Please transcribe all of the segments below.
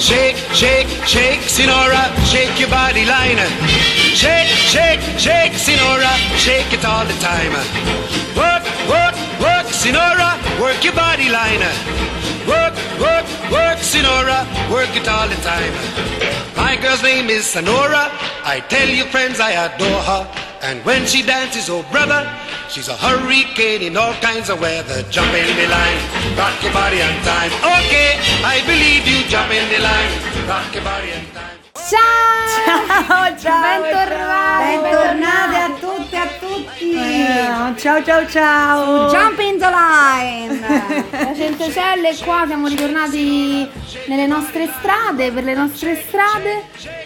Shake, shake, shake, Sinora, shake your body line. Shake, shake, shake, Sinora, shake it all the time. Work, work, work, Sinora, work your body line. Work, work, work, Sinora, work it all the time. My girl's name is Sonora. I tell you friends I adore her. And when she dances, oh brother, she's a hurricane in all kinds of weather. Jump in the line, rock your body on time. Okay, I believe you, jump in the line, rock your body on time. Ciao, ciao, bentornate a tutte e a tutti. Ciao. Jump in the line. La Centocelle è qua, siamo ritornati nelle nostre strade, per le nostre strade.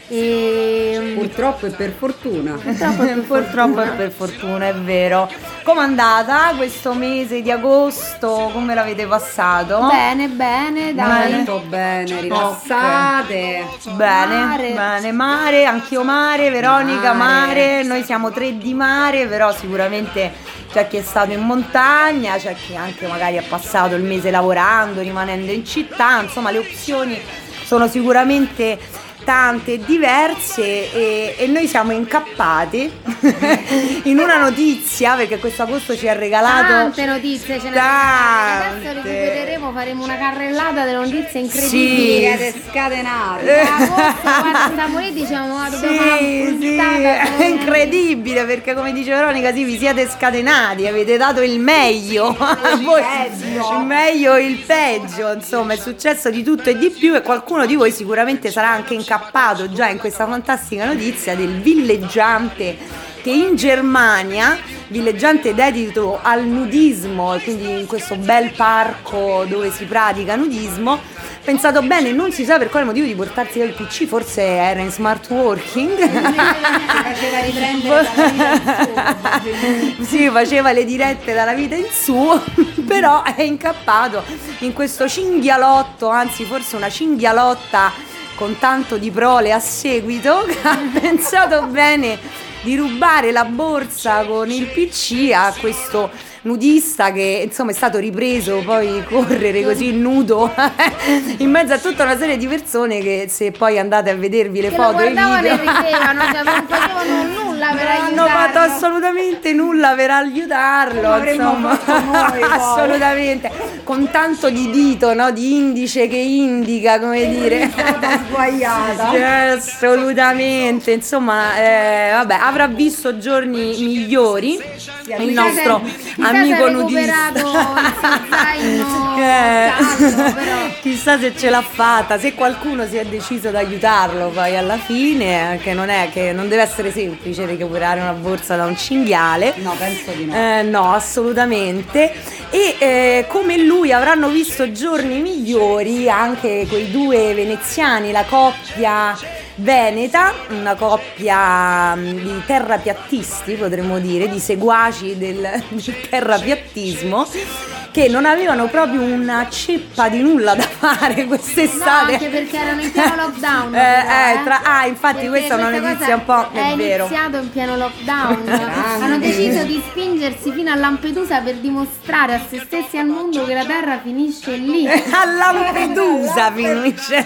E purtroppo e per fortuna. Purtroppo e per fortuna, è vero. Com'è andata questo mese di agosto? Come l'avete passato? Bene, dai. Molto bene, rilassate. Bene, mare, anch'io mare, Veronica mare. Noi siamo 3 di mare, però sicuramente c'è chi è stato in montagna, c'è chi anche magari ha passato il mese lavorando, rimanendo in città. Insomma, le opzioni sono sicuramente tante e diverse e noi siamo incappati in una notizia, perché questo agosto ci ha regalato tante notizie, ce ne adesso recupereremo, faremo una carrellata delle notizie incredibili. Siete scatenate. Agosto, guarda, stiamo lì, diciamo, dobbiamo fare una puntata. È incredibile, perché come dice Veronica, sì, vi siete scatenati, avete dato il meglio, il meglio e il peggio, insomma è successo di tutto e di più, e qualcuno di voi sicuramente sarà anche incappato già in questa fantastica notizia del villeggiante che in Germania, villeggiante dedito al nudismo, quindi in questo bel parco dove si pratica nudismo, pensato bene, non si sa per quale motivo, di portarsi il PC, forse era in smart working. Faceva riprendere dalla vita in su. Sì, faceva le dirette dalla vita in su, però è incappato in questo cinghialotto, anzi forse una cinghialotta con tanto di prole a seguito, che ha pensato bene di rubare la borsa con il PC a questo nudista che insomma è stato ripreso poi correre così nudo in mezzo a tutta una serie di persone che, se poi andate a vedervi le foto e i video, e ridevano, cioè non facevano nulla per aiutarlo. Non hanno fatto assolutamente nulla per aiutarlo, insomma. Noi, assolutamente, con tanto di dito, no? Di indice che indica, come dire, sbagliata. Assolutamente, insomma, vabbè, avrà visto giorni migliori il nostro amico nudista. Chissà se ce l'ha fatta, se qualcuno si è deciso ad aiutarlo poi alla fine, che non deve essere semplice recuperare una borsa da un cinghiale. No, penso di no. No, assolutamente. E come lui avranno visto giorni migliori anche quei 2 veneziani, la coppia veneta, una coppia di terrapiattisti, potremmo dire, di seguaci del terrapiattismo, che non avevano proprio una ceppa di nulla da fare quest'estate. No, anche perché erano in pieno lockdown. Infatti perché questa è una notizia un po', è vero. Iniziato in pieno lockdown. Hanno deciso di spingersi fino a Lampedusa per dimostrare a se stessi e al mondo che la terra finisce lì. A Lampedusa finisce.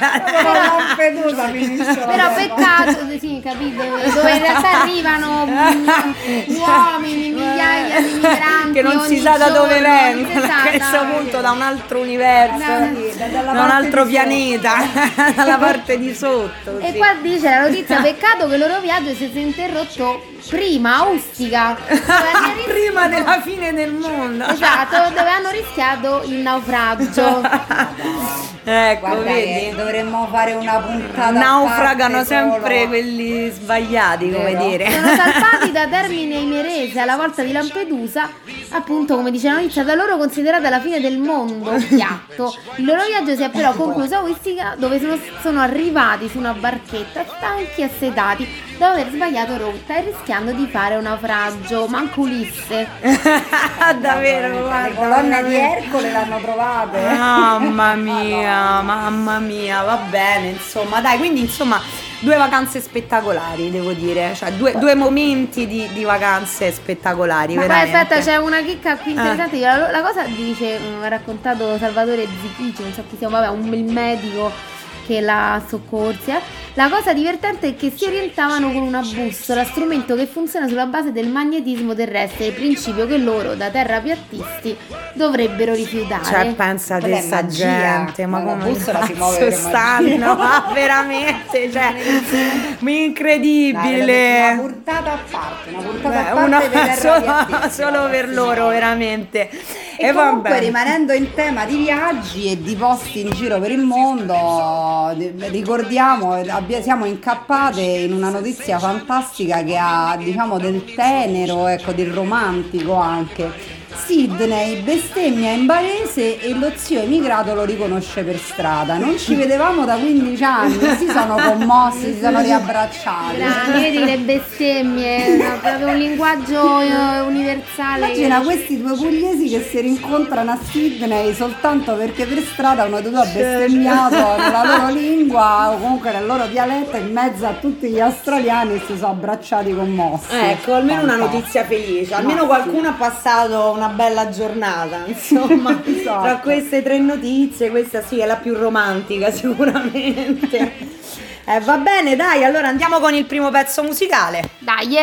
Però peccato, sì, capito, dove in realtà arrivano uomini, migliaia di migranti che non si sa da dove vengono a questo punto, da un altro universo, da un altro pianeta, dalla parte di sotto. E qua dice la notizia: peccato che il loro viaggio si sia interrotto prima, a Ustica, prima della fine del mondo. Esatto, dove hanno rischiato il naufragio. Ecco, guarda, vedi, dovremmo fare una puntata. Naufragano sempre quelli sbagliati, come dire. Sono salpati da Termine Imerese alla volta di Lampedusa, appunto, come dice la notizia, da loro considerata la fine del mondo piatto. Il loro viaggio si è però concluso a Ustica, dove sono arrivati su una barchetta stanchi e assetati dopo aver sbagliato rotta e rischiando di fare un naufragio. Manco Ulisse. Davvero, guarda, le colonne di Ercole l'hanno trovate. Mamma mia, va bene, insomma, dai, quindi insomma 2 vacanze spettacolari, devo dire, cioè due momenti di vacanze spettacolari. Ma poi aspetta, c'è una chicca qui interessante. La cosa dice, ha raccontato Salvatore Zichici, non so chi sia, vabbè, il medico che la soccorsi. La cosa divertente è che si orientavano con una bussola, strumento che funziona sulla base del magnetismo terrestre, il principio che loro, da terrapiattisti, dovrebbero rifiutare. Cioè, pensa Quella a è sta magia. gente, ma La come bussola si muove cazzo per stanno? magia. Ma veramente, cioè, Dai, incredibile. una puntata a parte, una puntata Beh, a parte dei terrapiattisti, solo per loro, veramente. E comunque, vabbè. rimanendo in tema di viaggi e di posti in giro per il mondo, ricordiamo, siamo incappate in una notizia fantastica che ha, diciamo, del tenero, ecco, del romantico anche. Sydney bestemmia in barese e lo zio emigrato lo riconosce per strada. Non ci vedevamo da 15 anni, si sono commossi, si sono riabbracciati. Vedi le bestemmie, no, proprio un linguaggio universale. Immagina questi due pugliesi che si rincontrano a Sydney soltanto perché per strada uno dei due ha bestemmiato nella loro lingua o comunque nel loro dialetto in mezzo a tutti gli australiani e si sono abbracciati commossi. Ecco, almeno una Fantastico. notizia felice, almeno Ma qualcuno sì. ha passato una bella giornata, insomma. Esatto. Tra queste tre notizie, questa sì è la più romantica sicuramente. Va bene, dai, allora andiamo con il primo pezzo musicale. Dai,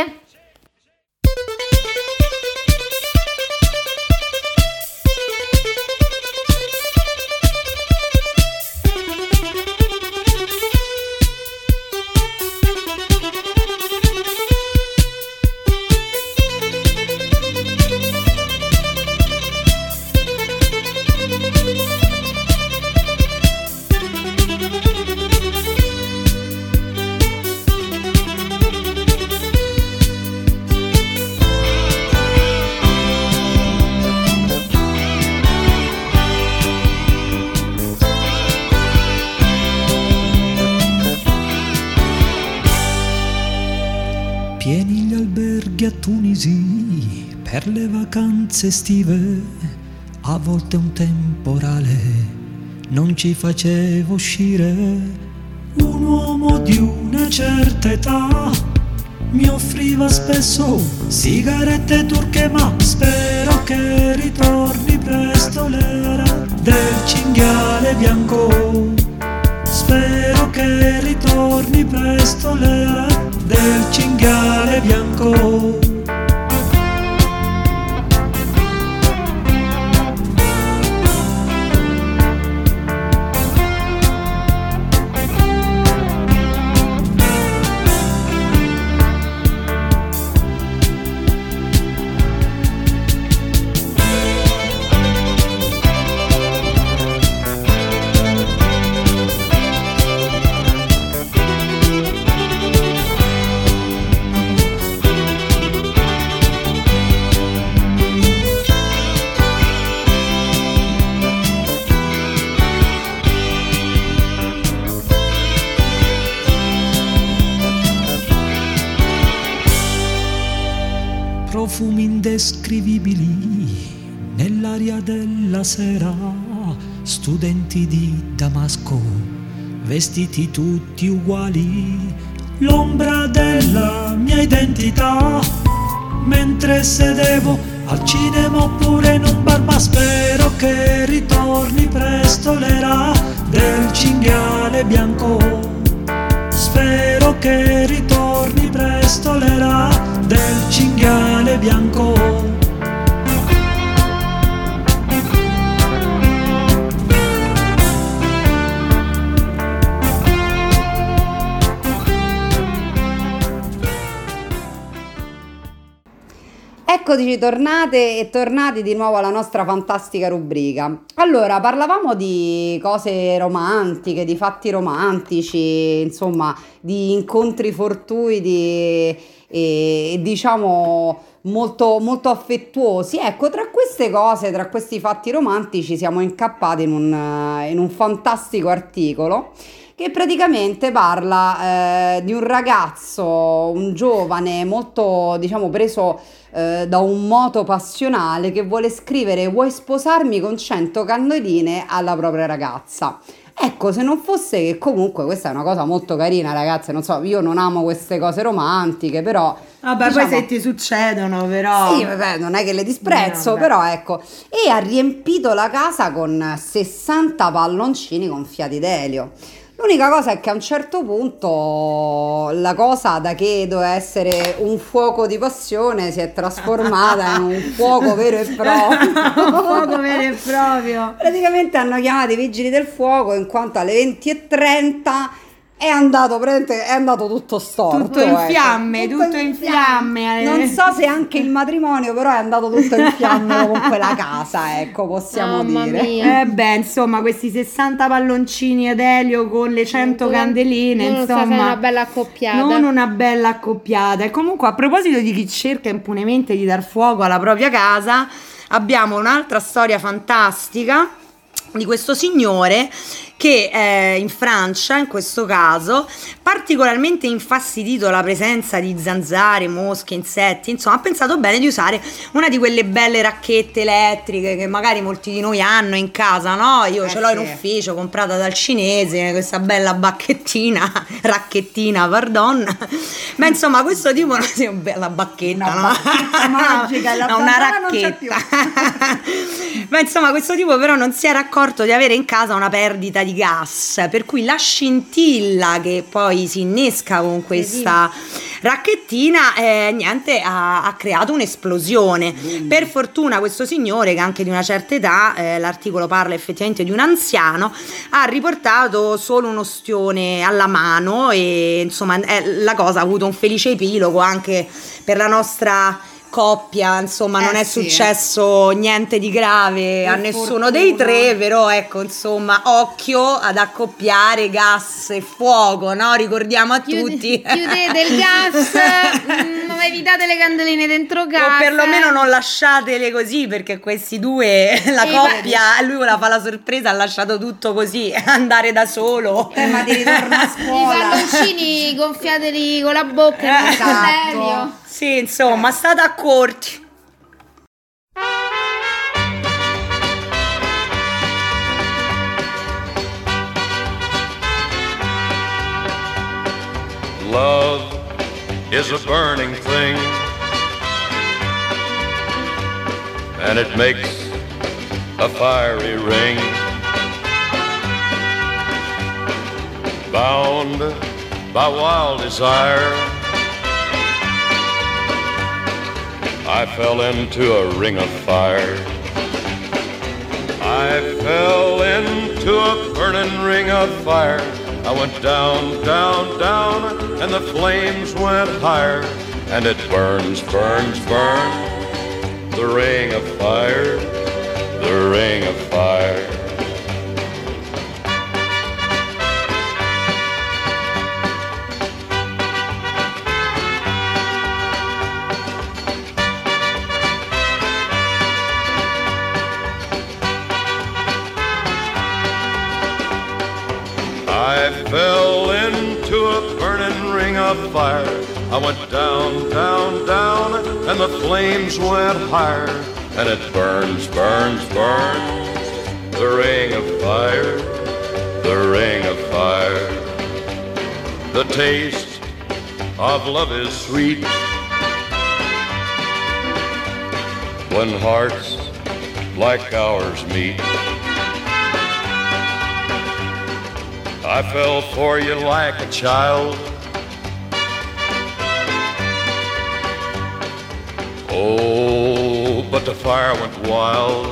Pieni gli alberghi a Tunisi per le vacanze estive, a volte un temporale non ci faceva uscire. Un uomo di una certa età mi offriva spesso sigarette turche, ma spero che ritorni presto l'era del cinghiale bianco. Spero che ritorni presto l'era del cinghiale bianco. Profumi indescrivibili nell'aria della sera, studenti di Damasco, vestiti tutti uguali, l'ombra della mia identità, mentre sedevo al cinema oppure in un bar, ma spero che ritorni presto l'era del cinghiale bianco. Spero che ritorni presto l'era del cinghiale bianco. Eccoci tornate e tornati di nuovo alla nostra fantastica rubrica. Allora, parlavamo di cose romantiche, di fatti romantici, insomma, di incontri fortuiti e diciamo molto, molto affettuosi. Ecco, tra queste cose, tra questi fatti romantici, siamo incappati in un fantastico articolo che praticamente parla di un ragazzo, un giovane molto, diciamo, preso da un moto passionale che vuole scrivere "Vuoi sposarmi" con 100 cannoline alla propria ragazza. Ecco, se non fosse che comunque questa è una cosa molto carina, ragazze, non so, io non amo queste cose romantiche, però Vabbè, diciamo, poi se ti succedono, però. sì, vabbè, non è che le disprezzo, Vabbè. però ecco. E ha riempito la casa con 60 palloncini gonfiati d'elio. L'unica cosa è che a un certo punto la cosa, da che doveva essere un fuoco di passione, si è trasformata in un fuoco vero e proprio. Un fuoco vero e proprio. Praticamente hanno chiamato i vigili del fuoco, in quanto alle 20:30 è andato tutto storto. Tutto in ecco. fiamme, tutto in fiamme. Non so se anche il matrimonio, però è andato tutto in fiamme con quella casa, ecco, possiamo Mamma dire. mia. Beh, insomma, questi 60 palloncini ad elio con le 100 candeline, Non so se è insomma, una bella accoppiata. non una bella accoppiata. E comunque, a proposito di chi cerca impunemente di dar fuoco alla propria casa, abbiamo un'altra storia fantastica di questo signore che in Francia, in questo caso, particolarmente infastidito dalla presenza di zanzare, mosche, insetti, insomma, ha pensato bene di usare una di quelle belle racchette elettriche che magari molti di noi hanno in casa, no? Io ce l'ho in ufficio, comprata dal cinese, questa bella racchettina, pardon. Ma insomma, questo tipo, sì, bella bacchetta, Una no? bacchetta magica, la No, una zanzara non c'è racchetta. Ma insomma, questo tipo però non si era accorto di avere in casa una perdita di gas, per cui la scintilla che poi si innesca con questa racchettina niente, ha creato un'esplosione. Per fortuna questo signore, che anche di una certa età, l'articolo parla effettivamente di un anziano, ha riportato solo un ostione alla mano e insomma la cosa ha avuto un felice epilogo anche per la nostra coppia, insomma, non è successo niente di grave a nessuno dei tre, però ecco, insomma, occhio ad accoppiare gas e fuoco, no? Ricordiamo a tutti. Chiudete il gas, evitate le candeline dentro casa. O perlomeno non lasciatele così, perché questi due, la coppia, lui voleva fare la sorpresa, ha lasciato tutto così, andare da solo. Ma di ritorno a I scuola. palloncini gonfiateli con la bocca, Esatto. Sì, insomma, state accorti. Love is a burning thing, and it makes a fiery ring. Bound by wild desire, I fell into a ring of fire. I fell into a burning ring of fire. I went down, down, down, and the flames went higher. And it burns, burns, burns, the ring of fire, the ring of fire. I fell into a burning ring of fire. I went down, down, down, and the flames went higher. And it burns, burns, burns, the ring of fire, the ring of fire. The taste of love is sweet when hearts like ours meet. I fell for you like a child. Oh, but the fire went wild.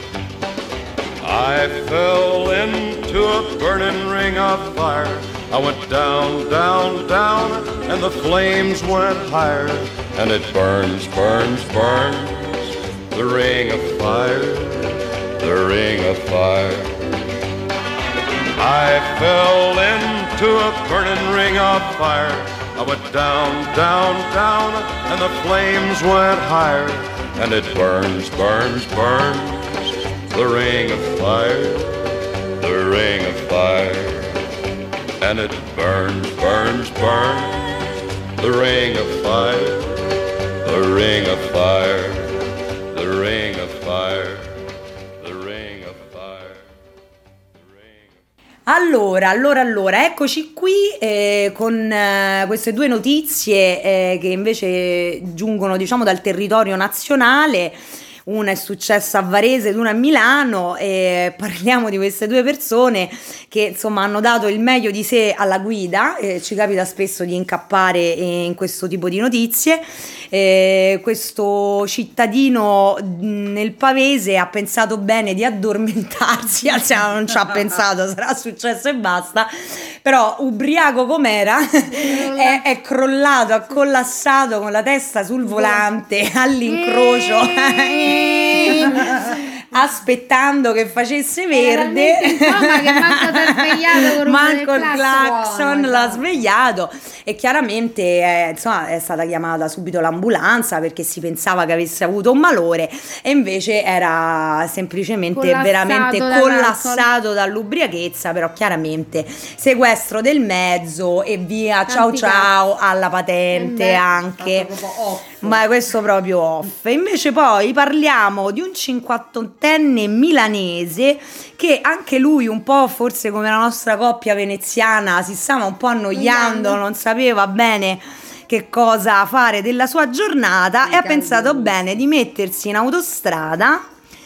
I fell into a burning ring of fire. I went down, down, down, and the flames went higher. And it burns, burns, burns, the ring of fire, the ring of fire. I fell into a burning ring of fire. I went down, down, down, and the flames went higher. And it burns, burns, burns, the ring of fire, the ring of fire. And it burns, burns, burns, the ring of fire, the ring of fire, the ring of fire, the ring of fire. Allora, eccoci qui con queste due notizie che invece giungono, diciamo, dal territorio nazionale. una è successa a Varese ed una a Milano, e parliamo di queste due persone che insomma hanno dato il meglio di sé alla guida. Ci capita spesso di incappare in questo tipo di notizie. Questo cittadino nel Pavese ha pensato bene di addormentarsi, cioè non ci ha pensato, sarà successo e basta, però ubriaco com'era è crollato, ha collassato con la testa sul volante all'incrocio aspettando che facesse verde, che manco t'ha svegliato con manco il clacson l'ha svegliato, e chiaramente insomma è stata chiamata subito l'ambulanza perché si pensava che avesse avuto un malore, e invece era semplicemente veramente collassato dall'ubriachezza. Però chiaramente sequestro del mezzo e via, ciao alla patente anche, ma questo proprio off. Invece poi parliamo di un 58enne milanese che anche lui, un po' forse come la nostra coppia veneziana, si stava un po' annoiando, non sapeva bene che cosa fare della sua giornata, e ha pensato bene di mettersi in autostrada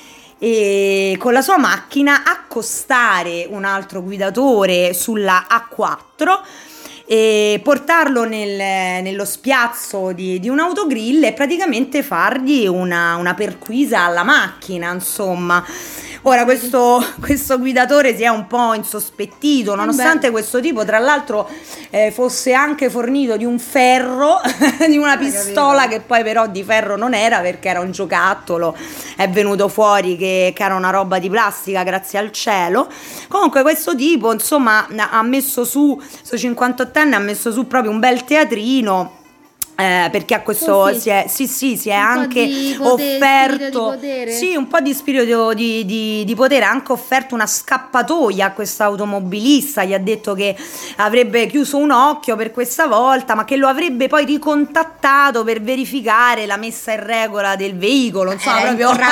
e con la sua macchina accostare un altro guidatore sulla A4 e portarlo nello spiazzo di un autogrill e praticamente fargli una perquisa alla macchina, insomma. Ora questo guidatore si è un po' insospettito, nonostante questo tipo tra l'altro fosse anche fornito di un ferro, di una pistola che poi però di ferro non era perché era un giocattolo, è venuto fuori che era una roba di plastica, grazie al cielo. Comunque questo tipo insomma ha messo su, sto 58enne ha messo su proprio un bel teatrino, perché a questo si è anche offerto un po' di spirito di potere, ha anche offerto una scappatoia a questo automobilista, gli ha detto che avrebbe chiuso un occhio per questa volta, ma che lo avrebbe poi ricontattato per verificare la messa in regola del veicolo, insomma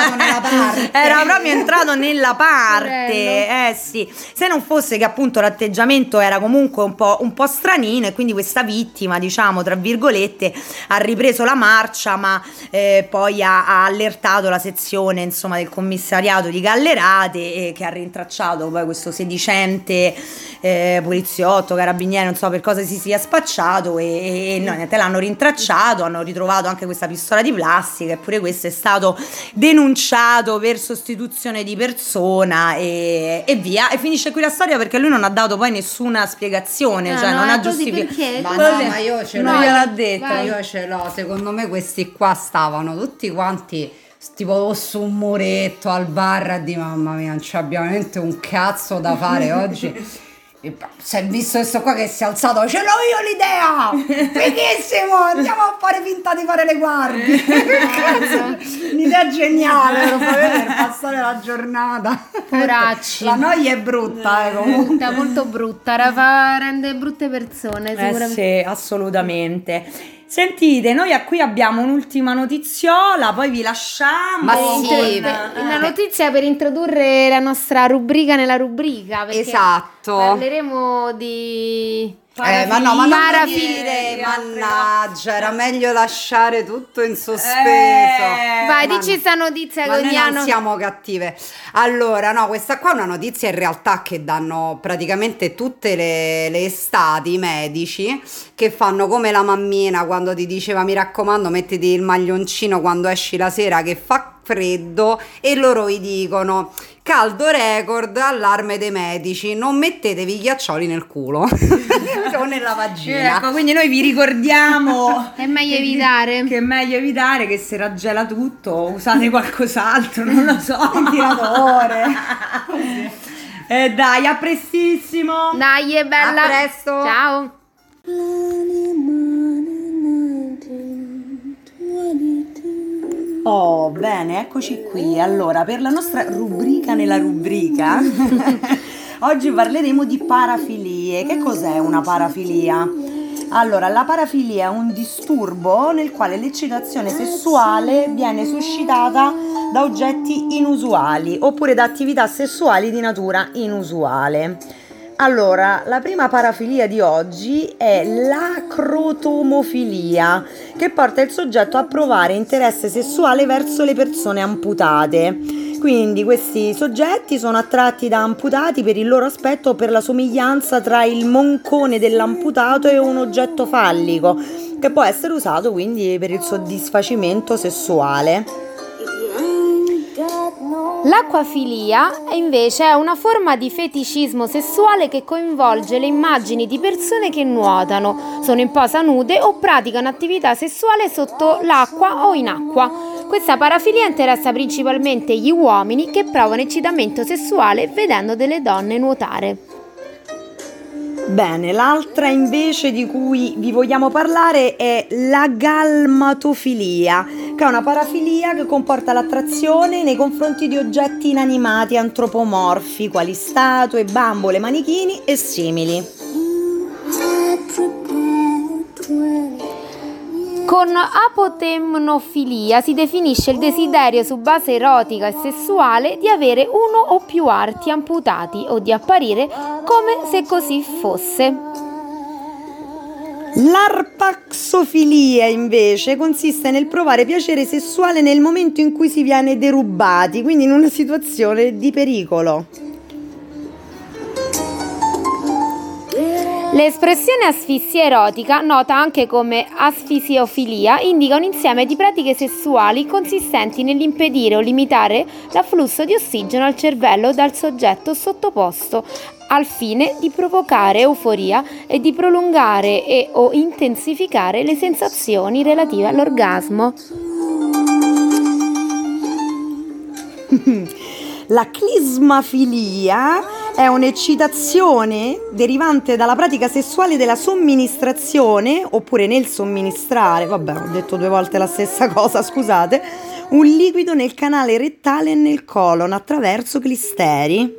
era proprio entrato nella parte, sì, se non fosse che appunto l'atteggiamento era comunque un po' stranino, e quindi questa vittima, diciamo tra virgolette, ha ripreso la marcia, ma poi ha allertato la sezione insomma del commissariato di Gallerate, che ha rintracciato poi questo sedicente poliziotto, carabiniere, non so per cosa si sia spacciato, e niente, l'hanno rintracciato, hanno ritrovato anche questa pistola di plastica, e pure questo è stato denunciato per sostituzione di persona, e via, e finisce qui la storia perché lui non ha dato poi nessuna spiegazione, cioè non ha giustificato. Ma io ce l'ho, gliel'ha detto. Io ce l'ho, secondo me questi qua stavano tutti quanti tipo su un muretto al bar a dire mamma mia, non c'abbiamo veramente un cazzo da fare oggi. E si è visto questo qua che si è alzato, ce l'ho io l'idea, fighissimo, andiamo a fare finta di fare le guardie. Un'idea geniale per passare la giornata. Poracci. La noia è brutta, comunque. Molto brutta, rende brutte persone sicuramente. Sì, assolutamente. Sentite, noi qui abbiamo un'ultima notiziola, poi vi lasciamo. Ma sì, una notizia per introdurre la nostra rubrica nella rubrica. Esatto. Parleremo di ma no, ma non dire, mannaggia, era meglio lasciare tutto in sospeso. Vai, dici sta notizia che noi non siamo cattive. Allora, no, questa qua è una notizia in realtà che danno praticamente tutte le estati i medici, che fanno come la mammina quando ti diceva mi raccomando mettiti il maglioncino quando esci la sera che fa freddo, e loro vi dicono caldo record, allarme dei medici, non mettetevi i ghiaccioli nel culo o nella vagina. Ecco, quindi noi vi ricordiamo è meglio evitare, che è meglio evitare, che se raggela tutto usate qualcos'altro, non lo so, un tiratore. Dai, a prestissimo. Dai, è bella. A presto. Ciao. Oh, bene, eccoci qui. Allora, per la nostra rubrica nella rubrica, oggi parleremo di parafilie. Che cos'è una parafilia? Allora, la parafilia è un disturbo nel quale l'eccitazione sessuale viene suscitata da oggetti inusuali oppure da attività sessuali di natura inusuale. Allora, la prima parafilia di oggi è l'acrotomofilia, che porta il soggetto a provare interesse sessuale verso le persone amputate. Quindi questi soggetti sono attratti da amputati per il loro aspetto o per la somiglianza tra il moncone dell'amputato e un oggetto fallico, che può essere usato quindi per il soddisfacimento sessuale. L'acquafilia invece è una forma di feticismo sessuale che coinvolge le immagini di persone che nuotano, sono in posa nude o praticano attività sessuale sotto l'acqua o in acqua. Questa parafilia interessa principalmente gli uomini che provano eccitamento sessuale vedendo delle donne nuotare. Bene, l'altra invece di cui vi vogliamo parlare è la galmatofilia, che è una parafilia che comporta l'attrazione nei confronti di oggetti inanimati antropomorfi, quali statue, bambole, manichini e simili. Con apotemnofilia si definisce il desiderio su base erotica e sessuale di avere uno o più arti amputati o di apparire come se così fosse. L'arpaxofilia invece consiste nel provare piacere sessuale nel momento in cui si viene derubati, quindi in una situazione di pericolo. L'espressione asfissia erotica, nota anche come asfisiofilia, indica un insieme di pratiche sessuali consistenti nell'impedire o limitare l'afflusso di ossigeno al cervello dal soggetto sottoposto, al fine di provocare euforia e di prolungare e o intensificare le sensazioni relative all'orgasmo. La clismafilia è un'eccitazione derivante dalla pratica sessuale della somministrazione, oppure nel somministrare, vabbè, ho detto 2 volte la stessa cosa, scusate, un liquido nel canale rettale e nel colon attraverso clisteri.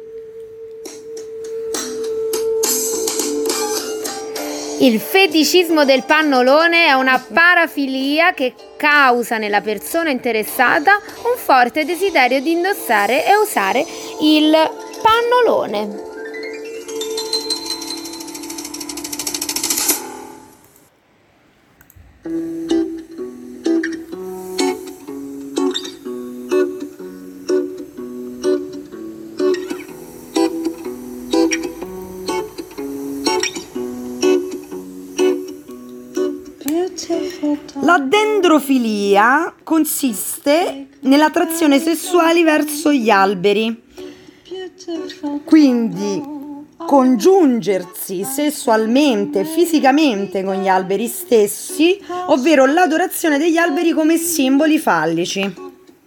Il feticismo del pannolone è una parafilia che causa nella persona interessata un forte desiderio di indossare e usare il pannolone. La dendrofilia consiste nell'attrazione sessuale verso gli alberi, quindi congiungersi sessualmente, fisicamente con gli alberi stessi, ovvero l'adorazione degli alberi come simboli fallici.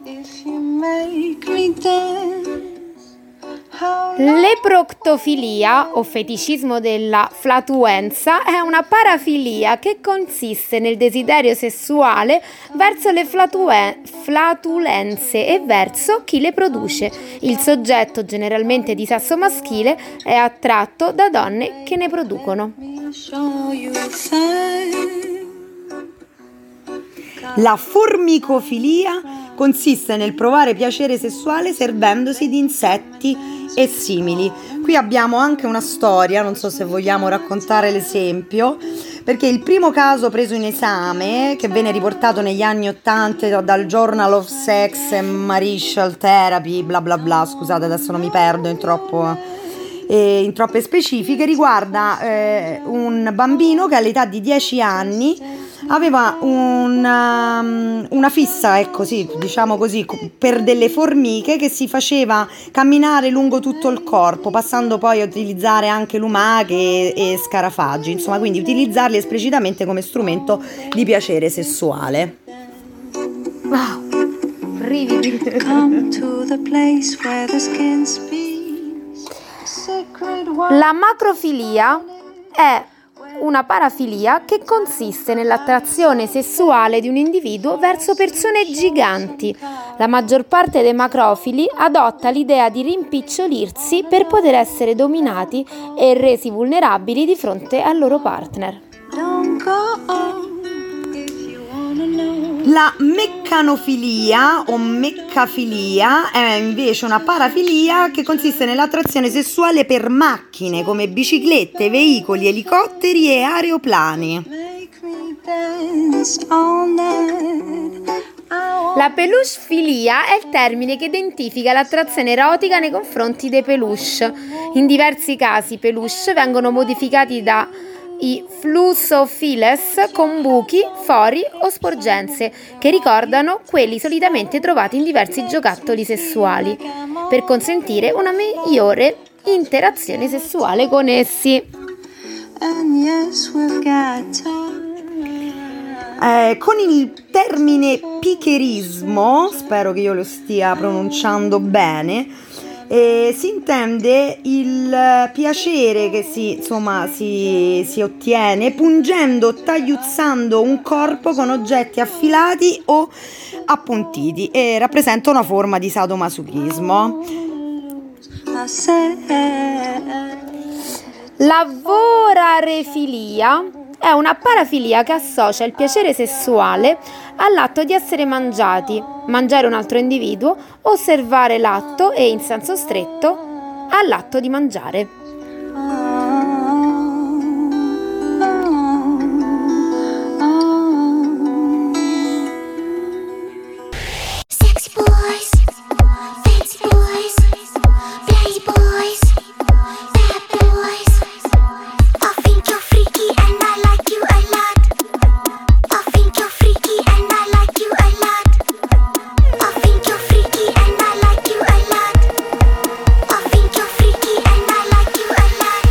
L'eproctofilia o feticismo della flatuenza è una parafilia che consiste nel desiderio sessuale verso le flatulenze e verso chi le produce. Il soggetto, generalmente di sesso maschile, è attratto da donne che ne producono. La formicofilia consiste nel provare piacere sessuale servendosi di insetti e simili. Qui abbiamo anche una storia, non so se vogliamo raccontare l'esempio, perché il primo caso preso in esame, che venne riportato negli anni '80 dal Journal of Sex and Marital Therapy, bla bla bla, scusate adesso non mi perdo in troppe specifiche, riguarda un bambino che all'età di 10 anni aveva una fissa, ecco sì, diciamo così, per delle formiche che si faceva camminare lungo tutto il corpo, passando poi a utilizzare anche lumache e scarafaggi, insomma, quindi utilizzarli esplicitamente come strumento di piacere sessuale. Wow, brividi. La macrofilia è una parafilia che consiste nell'attrazione sessuale di un individuo verso persone giganti. La maggior parte dei macrofili adotta l'idea di rimpicciolirsi per poter essere dominati e resi vulnerabili di fronte al loro partner. La meccanofilia o meccafilia è invece una parafilia che consiste nell'attrazione sessuale per macchine come biciclette, veicoli, elicotteri e aeroplani. La peluchefilia è il termine che identifica l'attrazione erotica nei confronti dei peluche. In diversi casi i peluche vengono modificati da i flusophiles con buchi, fori o sporgenze che ricordano quelli solitamente trovati in diversi giocattoli sessuali, per consentire una migliore interazione sessuale con essi. Con il termine piquerismo, spero che io lo stia pronunciando bene, si intende il piacere che si ottiene pungendo o tagliuzzando un corpo con oggetti affilati o appuntiti e rappresenta una forma di sadomasochismo. La vorarefilia è una parafilia che associa il piacere sessuale all'atto di essere mangiati, mangiare un altro individuo, osservare l'atto e, in senso stretto, all'atto di mangiare. Sexy boys, fancy boys, play boys, bad boys. I think you're freaky and I like you a lot. I think you're freaky and I like you a lot. I think you're freaky and I like you a lot. I think you're freaky and I like you a lot.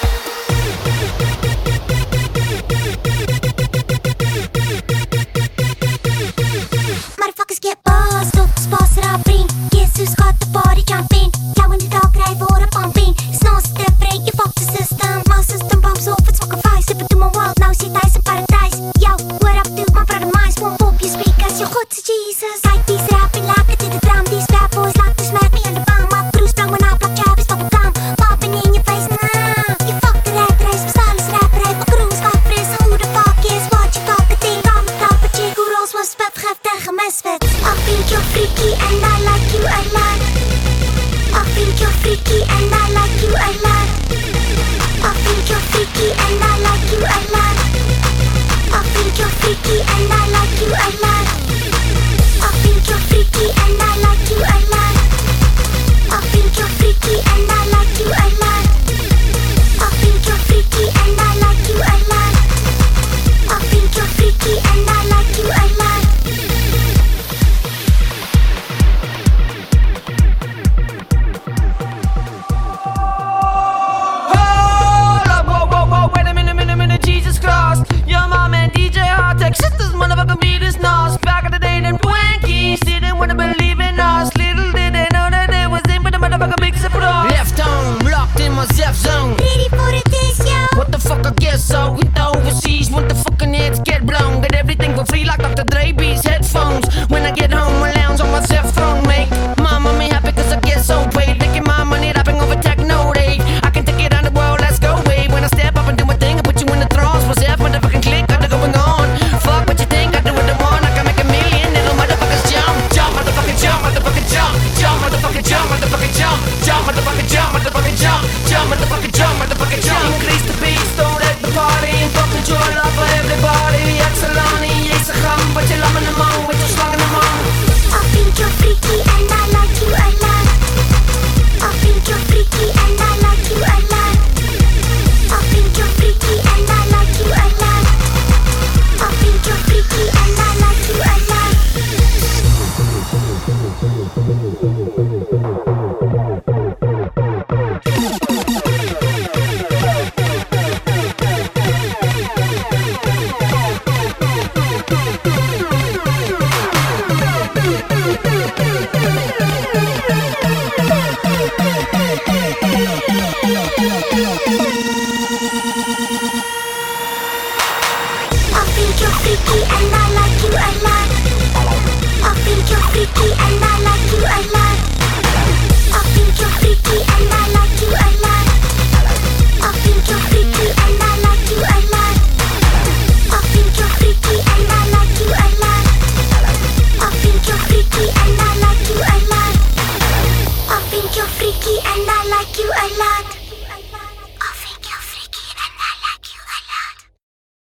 Motherfuckers get buzzed up, spots it up, ring. Guess who's got the body jumping? Now when the dog drive water pumping. Snow step break, you fuck the system. My system bumps off, it's fucking fire. Slip it to my world, now she dies in paradise. Yo, what up, dude? My brother minds won't pop your speakers. You're good to Jesus. Like these rapping like it to the drum. These bad boys like to smack me on the bum. My Bruce Brown when I block job is bubble gum. Popping in your face, nah. You fuck the rat race, my style is rap race. My crew's got frizz, who the fuck is what you talking? Ding, I'm a proper chick who rolls with spet, geeft tegen misfit. I think you're freaky and I like you a lot. I think you're freaky and I like you a lot. I think you're freaky and I like you a lot. I think you're freaky and I like you a lot. I think you're freaky and I like you a lot. I think you're freaky and I like you a lot. I think you're freaky and I like you a lot. I think you're freaky and I like you a lot. Hold up, whoa, whoa, whoa, wait a minute, Jesus Christ. Your mom and DJ Hardtech, sisters, motherfucker, beat us nos. Back in the day, them Twinkies didn't wanna believe in us. Little did they know that they was in, but the motherfucker big surprise. Left home, locked in my Zef zone. Ready for the taste, yo. What the fuck, I guess so. With the overseas, want the fucking heads get blown. Get everything for free like Dr. Dre beats headphones. When I get home, I lounge on my Zef throne, mate. Mama me happy cause I get so paid. Taking my money, rapping over techno rave. I can take it on the world, let's go, babe. When I step up and do my thing, I put you in the thrones. What's Zef, motherfucking click, got it going on. Fuck what you think, I do what I want. I can make a million, little motherfuckers jump. Jump, motherfucking jump, motherfucking jump. Jump, motherfucking jump, motherfucking jump. Jump, motherfucking jump, motherfucking jump. Jump, motherfucking jump, motherfucking jump. Increase the beat, don't let the party. And fuck control up for everybody. Excelani, yes, I come, but you're loving them all. With your slug in the mouth. I think you're freaky and I like you a lot. I think you're freaky and I like you a lot. I think you're freaky and I like you a lot. I think you're freaky and I like you a lot. I think you're freaky and I like you a lot. I think you're freaky